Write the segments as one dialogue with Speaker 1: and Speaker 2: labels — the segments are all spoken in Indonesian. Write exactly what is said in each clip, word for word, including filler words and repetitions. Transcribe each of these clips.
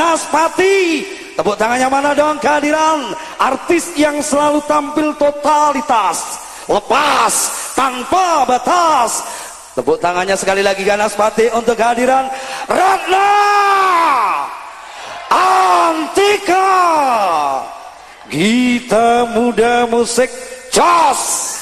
Speaker 1: Ganas Pati. Tepuk tangannya mana dong kehadiran artis yang selalu tampil totalitas, lepas, tanpa batas. Tepuk tangannya sekali lagi Ganas Pati untuk kehadiran Ratna Antika. Gita Muda Musik Jos.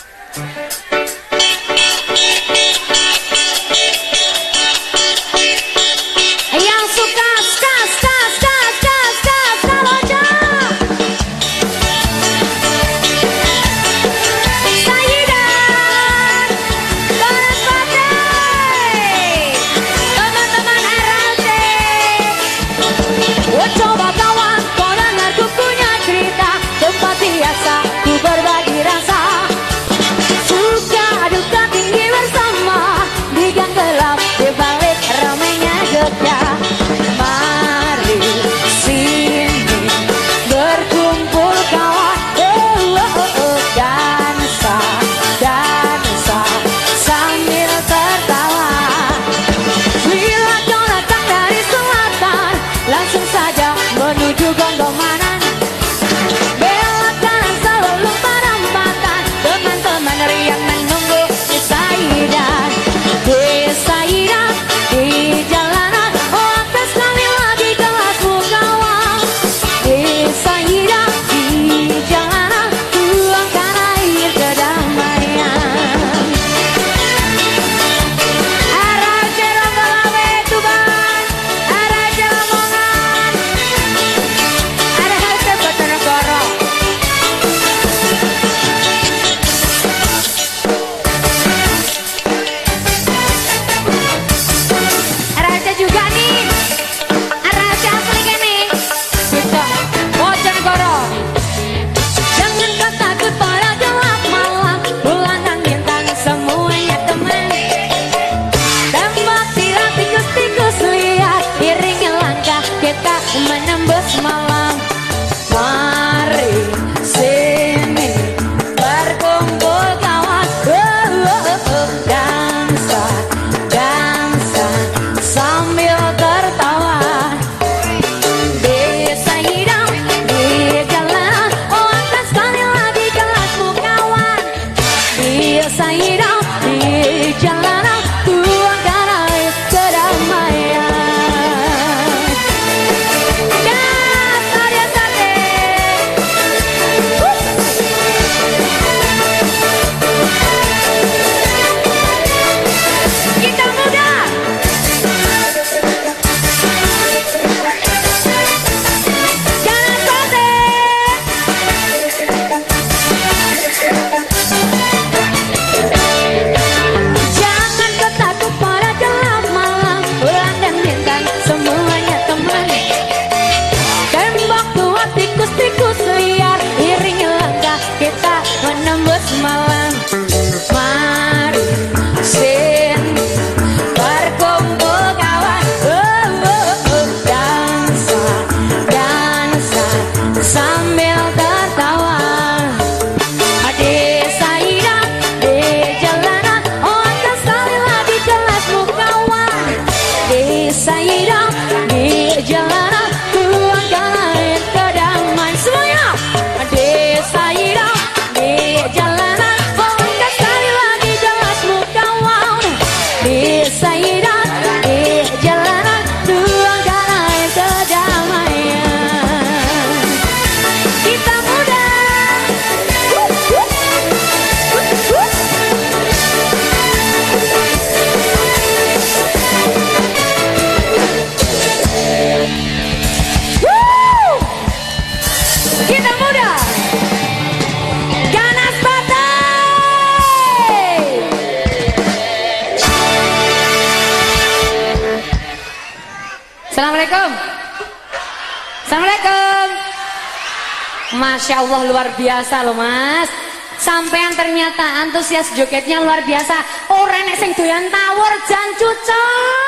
Speaker 2: Assalamualaikum. Assalamualaikum. Masya Allah luar biasa loh mas. Sampean ternyata antusias jogetnya luar biasa. Orang yang sing doyan tawur jan cucok.